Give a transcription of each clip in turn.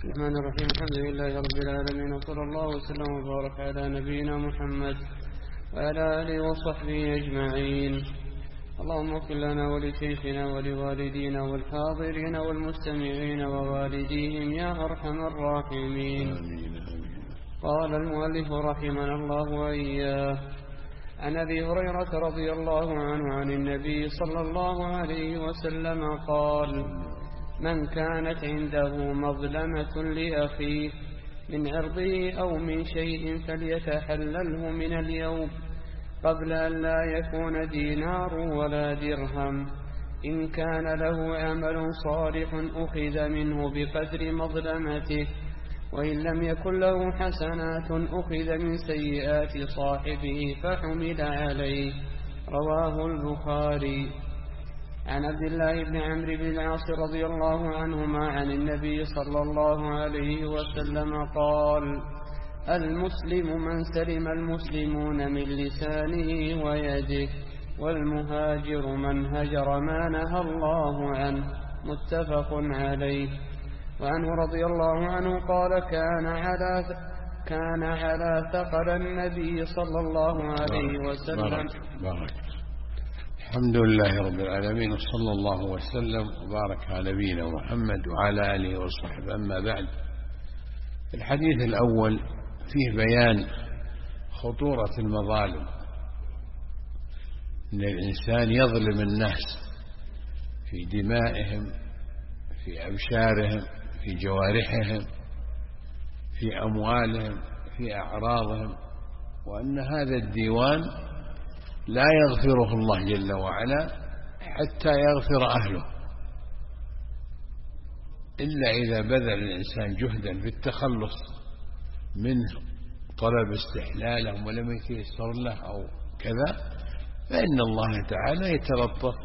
الرحمن الرحيم. الحمد لله رب العالمين، وصلى الله وسلم وبارك على نبينا محمد وعلى آله وصحبه أجمعين. اللهم اغفر لنا ولشيخنا ولوالدينا والحاضرين والمستمعين ووالديهم يا أرحم الراحمين. قال المؤلف رحمنا الله وإياه: عن أبي هريرة رضي الله عنه عن النبي صلى الله عليه وسلم قال: من كانت عنده مظلمة لأخيه من عرضه أو من شيء فليتحلله من اليوم قبل أن لا يكون دينار ولا درهم. إن كان له عمل صالح أخذ منه بقدر مظلمته، وإن لم يكن له حسنات أخذ من سيئات صاحبه فحمل عليه. رواه البخاري. عن عبد الله بن عمرو بن العاص رضي الله عنهما عن النبي صلى الله عليه وسلم قال: المسلم من سلم المسلمون من لسانه ويده، والمهاجر من هجر ما نهى الله عنه. متفق عليه. وعنه رضي الله عنه قال: كان على ثقل النبي صلى الله عليه وسلم. الحمد لله رب العالمين، وصلى الله وسلم وبارك على نبينا محمد وعلى آله وصحبه. أما بعد، الحديث الأول فيه بيان خطورة المظالم، أن الإنسان يظلم الناس في دمائهم، في أبشارهم، في جوارحهم، في أموالهم، في أعراضهم، وأن هذا الديوان لا يغفره الله جل وعلا حتى يغفر أهله، إلا إذا بذل الإنسان جهدا في التخلص منه، طلب استحلالهم ولم يتيسر له أو كذا، فإن الله تعالى يتلطف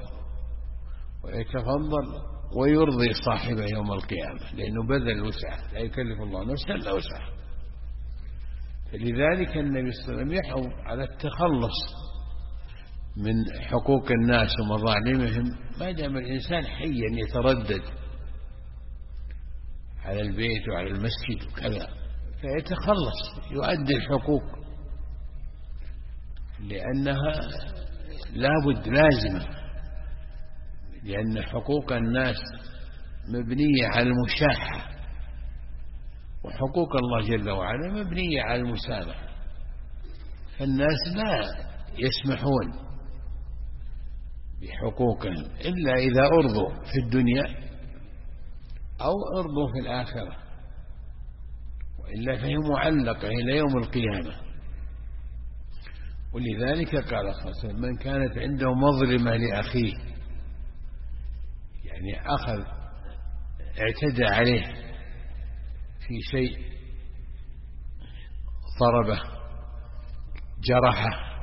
ويتفضل ويرضي صاحبه يوم القيامة، لأنه بذل وسعه، لا يكلف الله نفسا إلا وسعها. فلذلك النبي صلى الله عليه وسلم يحض على التخلص من حقوق الناس ومظالمهم ما دام الإنسان حيا يتردد على البيت وعلى المسجد وكذا، فيتخلص يؤدي الحقوق، لأنها لابد لازمة، لأن حقوق الناس مبنية على المشاحة، وحقوق الله جل وعلا مبنية على المسامحة. فالناس لا يسمحون بحقوقهم إلا إذا أرضوا في الدنيا أو أرضوا في الآخرة، وإلا فهي معلقة إلى يوم القيامة. ولذلك قال صلى الله عليه وسلم: من كانت عنده مظلمة لأخيه، يعني أخذ اعتدى عليه في شيء، ضربه، جرحه،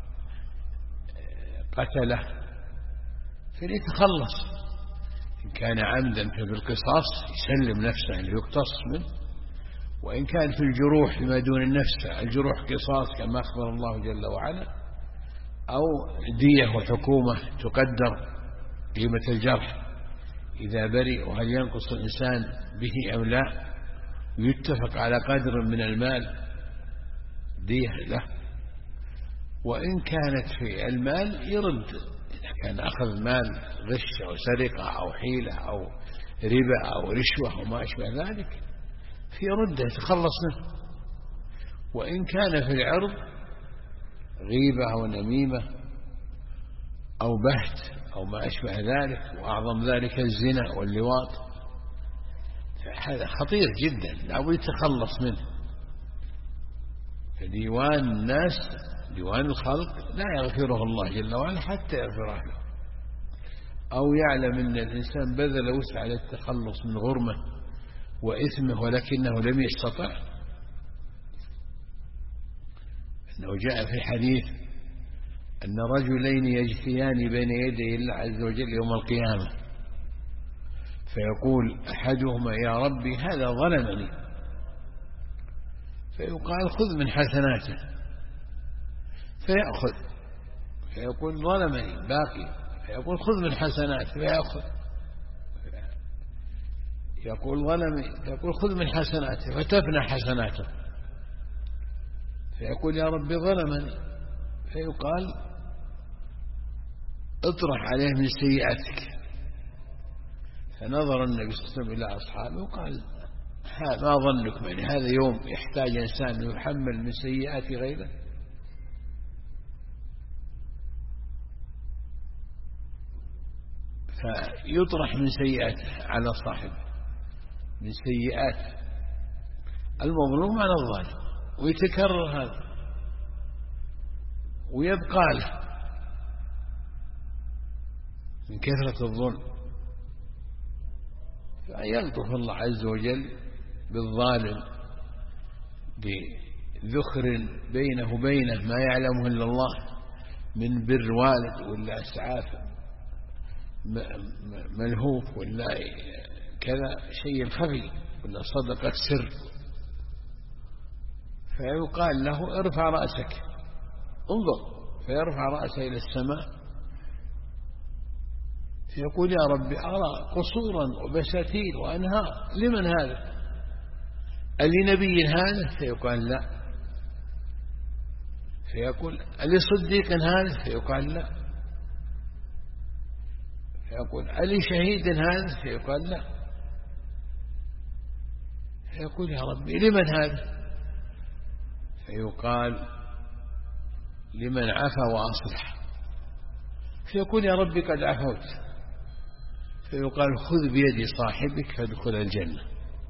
قتله، فليتخلص. إن كان عمدا فبالقصاص يسلم نفسه ليقتص منه، وإن كان في الجروح فيما دون النفس الجروح قصاص كما أخبر الله جل وعلا، أو دية وحكومة تقدر قيمة الجرح إذا برئ، وهل ينقص الإنسان به أم لا، ويتفق على قدر من المال دية له. وإن كانت في المال يرد، إذا كان أخذ مال غش أو سرقة أو حيلة أو ربا أو رشوة وما أشبه ذلك، في رده يتخلص منه. وإن كان في العرض غيبة أو نميمة أو بهت أو ما أشبه ذلك، وأعظم ذلك الزنا واللواط، هذا خطير جدا، لابد يتخلص منه. فديوان الناس، ديوان الخلق، لا يغفره الله جل وعلا حتى يغفر له، أو يعلم أن الإنسان بذل وسع للتخلص من غرمه وإثمه ولكنه لم يستطع. أنه جاء في حديث أن رجلين يجثيان بين يدي الله عز وجل يوم القيامة، فيقول أحدهما: يا ربي هذا ظلمني، فيقال: خذ من حسناته، فيأخذ، فيقول: ظلمني باقي، فيقول: خذ من حسناته، فيأخذ. يقول ظلمي، يقول خذ من حسناته، فتفنى حسناته، فيقول يا رب ظلمني، فيقال اطرح عليه من سيئاتك. فنظر النبي صلى الله عليه وسلم إلى أصحابه وقال ما ظنكم، يعني هذا يوم يحتاج إنسان يحمل من سيئات غيره؟ فيطرح من سيئاته على صاحبه، من سيئات المظلوم على الظالم، ويتكرر هذا ويبقى له من كثرة الظلم. فيلطف الله عز وجل بالظالم بذخر بينه وبينه ما يعلمه إلا الله من بر والد، ولا إسعاف ملهوف، ولا كذا شيء خفي، ولا صدقة سر. فيقال له ارفع رأسك انظر، فيرفع رأسه إلى السماء، فيقول يا رب أرى قصورا وبساتين وأنهار، لمن هذا؟ ألنبي هذا؟ فيقال لا. فيقول ألصديق هذا؟ فيقال لا. فيقول ألشهيد هذا؟ فيقال لا. فيقول يا رب لمن هذا؟ فيقال لمن عفا وأصلح. فيقول يا رب قد عفوت. فيقال خذ بيد صاحبك فادخل الجنة.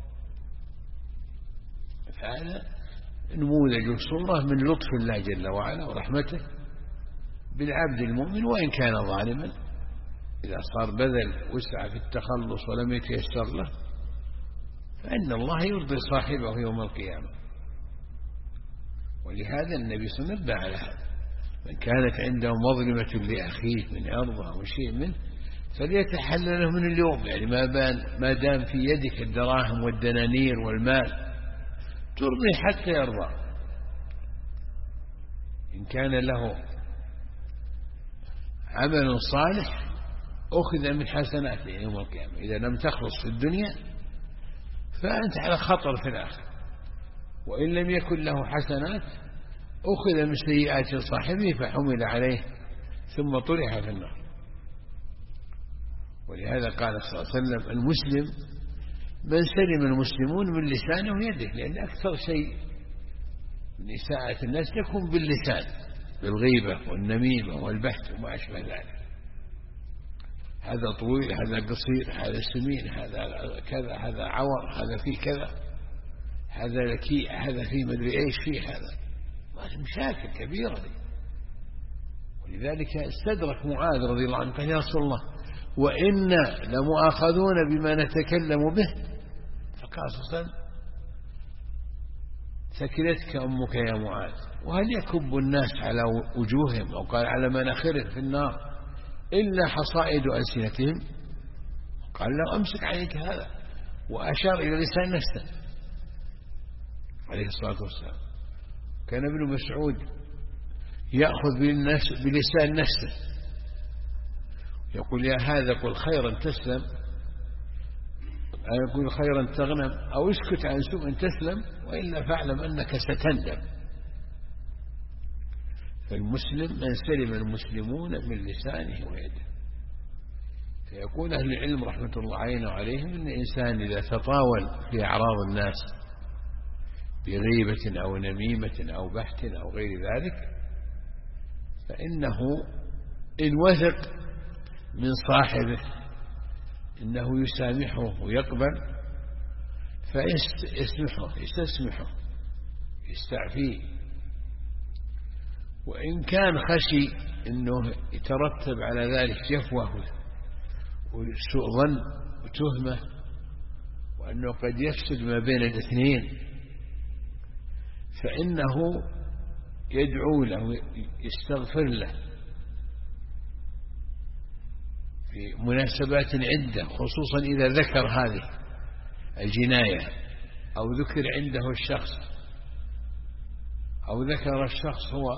فهذا نموذج وصورة من لطف الله جل وعلا ورحمته بالعبد المؤمن، وإن كان ظالما إذا صار بذل وسع في التخلص ولم يتيسر له، فإن الله يرضي صاحبه يوم القيامة. ولهذا النبي صلى الله عليه وسلم نبه على هذا: من كانت عنده مظلمة لأخيه من عرضه أو شيء منه فليتحلله من اليوم، يعني ما دام في يدك الدراهم والدنانير والمال ترضي حتى يرضى. إن كان له عمل صالح أخذ من حسناته يوم القيامة، إذا لم تخلص في الدنيا فأنت على خطر في الآخرة. وإن لم يكن له حسنات أخذ من سيئات صاحبه فحمل عليه ثم طرح في النار. ولهذا قال صلى الله عليه وسلم: المسلم من سلم المسلمون من لسانه ويده، لأن أكثر شيء من إساءة الناس تكون باللسان، بالغيبة والنميمة والبحث وما أشبه ذلك. هذا طويل، هذا قصير، هذا سمين، هذا كذا، هذا عور، هذا فيه كذا، هذا لكي، هذا فيه مدري إيش فيه، هذا مشاكل كبيرة دي. ولذلك استدرك معاذ رضي الله عنه قال: يا رسول الله وإنا لمؤاخذون بما نتكلم به. فقال صلى الله عليه وسلم: ثكلتك أمك يا معاذ، وهل يكب الناس على وجوههم أو قال على مناخرهم في النار إلا حصائد ألسنتهم؟ قال له: أمسك عليك هذا، وأشار إلى لسان نفسه عليه الصلاة والسلام. كان ابن مسعود يأخذ بلسان نفسه يقول: يا هذا قل خيرا تسلم، أو يقول خيرا تغنم، أو اسكت عن سوء تسلم، وإلا فاعلم أنك ستندم. فالمسلم من سلم المسلمون من لسانه ويده. فيقول أهل العلم رحمة الله علينا وعليهم: إن الإنسان إذا تطاول في أعراض الناس بغيبة أو نميمة أو بحث أو غير ذلك، فإنه إن وثق من صاحبه إنه يسامحه ويقبل فيسمحه، يستسمحه، يستعفيه. وإن كان خشي أنه يترتب على ذلك جفوة وسوء ظن وتهمة، وأنه قد يفسد ما بين الاثنين، فإنه يدعو له، يستغفر له في مناسبات عدة، خصوصا إذا ذكر هذه الجناية أو ذكر عنده الشخص أو ذكر الشخص هو،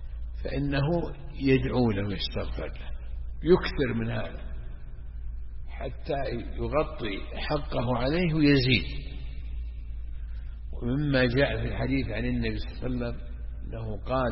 فإنه يدعو له ويستغفر له، يكثر من هذا حتى يغطي حقه عليه ويزيد. ومما جاء في الحديث عن النبي صلى الله عليه وسلم أنه قال: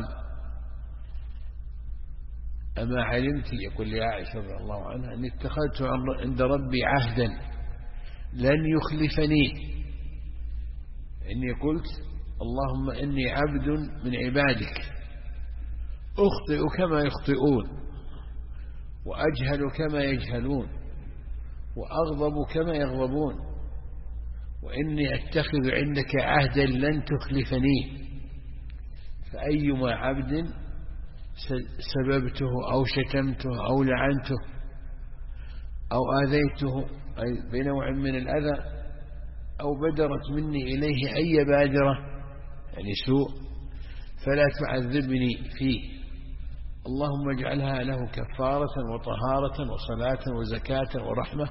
أما علمت، يقول لعائشة رضي الله عنها، أني اتخذت عند ربي عهدا لن يخلفني، إني قلت: اللهم إني عبد من عبادك أخطئ كما يخطئون، وأجهل كما يجهلون، وأغضب كما يغضبون، وإني أتخذ عندك عهدا لن تخلفني، فأيما عبد سببته أو شتمته أو لعنته أو آذيته أي بنوع من الأذى أو بدرت مني إليه أي بادرة يعني سوء فلا تعذبني فيه، اللهم اجعلها له كفارة وطهارة وصلاة وزكاة ورحمة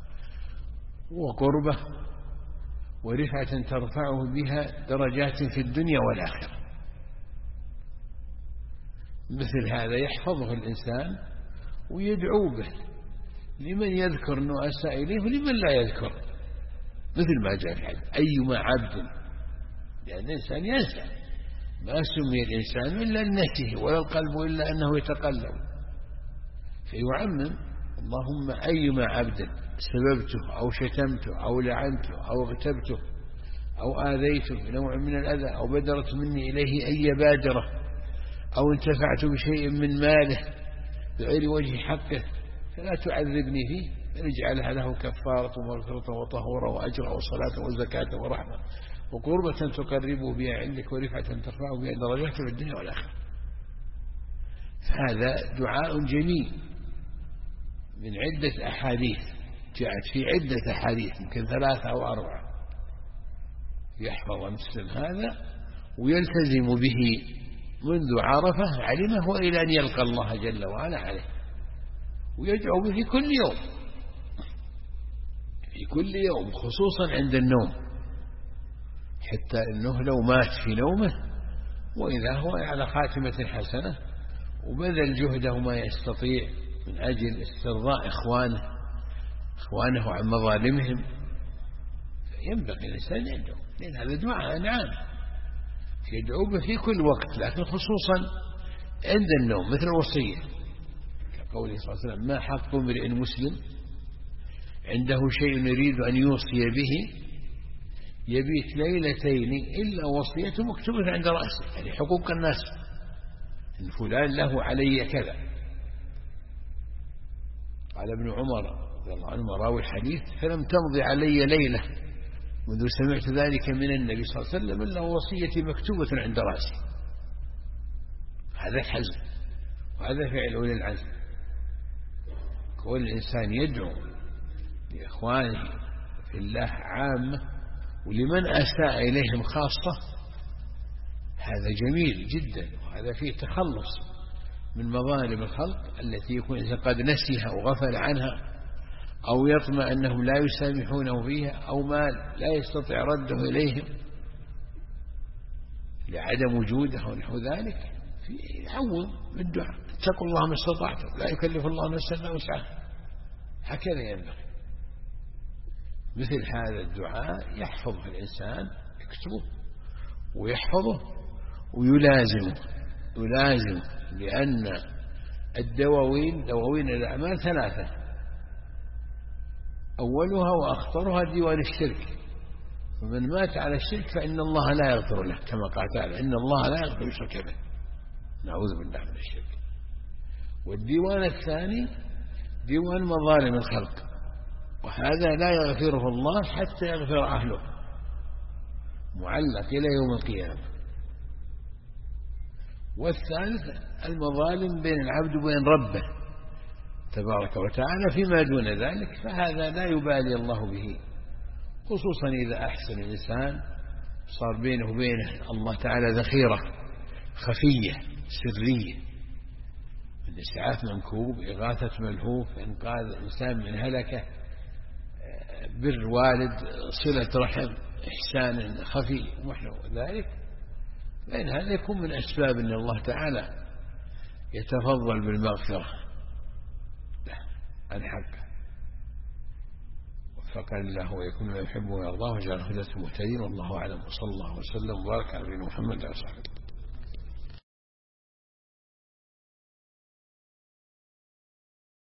وقربة ورفعة ترفعه بها درجات في الدنيا والآخرة. مثل هذا يحفظه الإنسان ويدعو به لمن يذكر أنه أساء إليه ولمن لا يذكر، مثل ما جاء في الحديث: أيما عبد، لأن الإنسان ينسى، ما سمي الإنسان إلا لنفسه ولا القلب إلا أنه يتقلب، فيعمم: اللهم أيما عبد سببته أو شتمته أو لعنته أو اغتبته أو آذيته بنوع من الأذى أو بدرت مني إليه أي بادرة أو انتفعت بشيء من ماله بغير وجه حقه فلا تعذبني فيه، بل اجعلها له كفارة ومغفرة وطهورة وأجر وصلاة وزكاة ورحمة وقربة تقربه بها عندك ورفعة ترفعه بها درجات في الدنيا والآخرة. فهذا دعاء جميل من عدة أحاديث، جاءت في عدة أحاديث يمكن 3 أو 4، يحفظ المسلم هذا ويلتزم به منذ عرفه علمه وإلى أن يلقى الله جل وعلا عليه، ويدعو به في كل يوم، في كل يوم خصوصا عند النوم، حتى أنه لو مات في نومه وإذا هو على خاتمة حسنة وبذل جهده ما يستطيع من أجل استرضاء إخوانه عن مظالمهم، ينبغي الإنسان يدعو، لأن هذا دعاء نعم يدعو به في كل وقت، لكن خصوصا عند النوم، مثل الوصية كقوله صلى الله عليه وسلم: ما حق امرئ مسلم عنده شيء يريد أن يوصي به يبيت ليلتين إلا وصيته مكتوبة عند رأسه، يعني حقوق الناس، إن فلان له علي كذا. قال ابن عمر رضي الله عنه راوي الحديث: فلم تمضي علي ليلة منذ سمعت ذلك من النبي صلى الله عليه وسلم إلا وصيتي مكتوبة عند رأسي. هذا الحزم وهذا فعل أولي العزم، كل إنسان يدعو لإخوانه في الله عامة ولمن أساء إليهم خاصة، هذا جميل جدا، وهذا فيه تخلص من مظالم الخلق التي يكون قد نسيها وغفل عنها أو يطمع أنهم لا يسامحونه فيها أو مال لا يستطيع رده إليهم لعدم وجوده ونحو ذلك، يعوض بالدعاء: اتقوا الله ما استطعتم لا يكلف الله نفسا إلا وسعها. هكذا ينبغي. مثل هذا الدعاء يحفظه الإنسان، يكتبه ويحفظه ويلازمه، لأن دواوين الأعمال 3: أولها وأخطرها ديوان الشرك، ومن مات على الشرك فإن الله لا يغفر له، كما قال تعالى: إن الله لا يغفر يشرك به، نعوذ بالله من الشرك. والديوان الثاني ديوان مظالم الخلق، وهذا لا يغفره الله حتى يغفر أهله، معلق إلى يوم القيامة. والثالث المظالم بين العبد وبين ربه تبارك وتعالى فيما دون ذلك، فهذا لا يبالي الله به، خصوصا إذا أحسن الإنسان صار بينه وبينه الله تعالى ذخيرة خفية سرية من إسعاف منكوب، إغاثة ملهوف، إنقاذ إنسان من هلكة، بر والد، صلة رحم، إحسان خفي ونحو ذلك، فإن هذا يكون من أسباب أن الله تعالى يتفضل بالمغفرة عن حقه. فقال الله ويكون ما يحب ويرضاه وجعل هداة المهتدين. والله أعلم، وصلى الله وسلم وبارك على نبينا محمد وعلى آله وصحبه.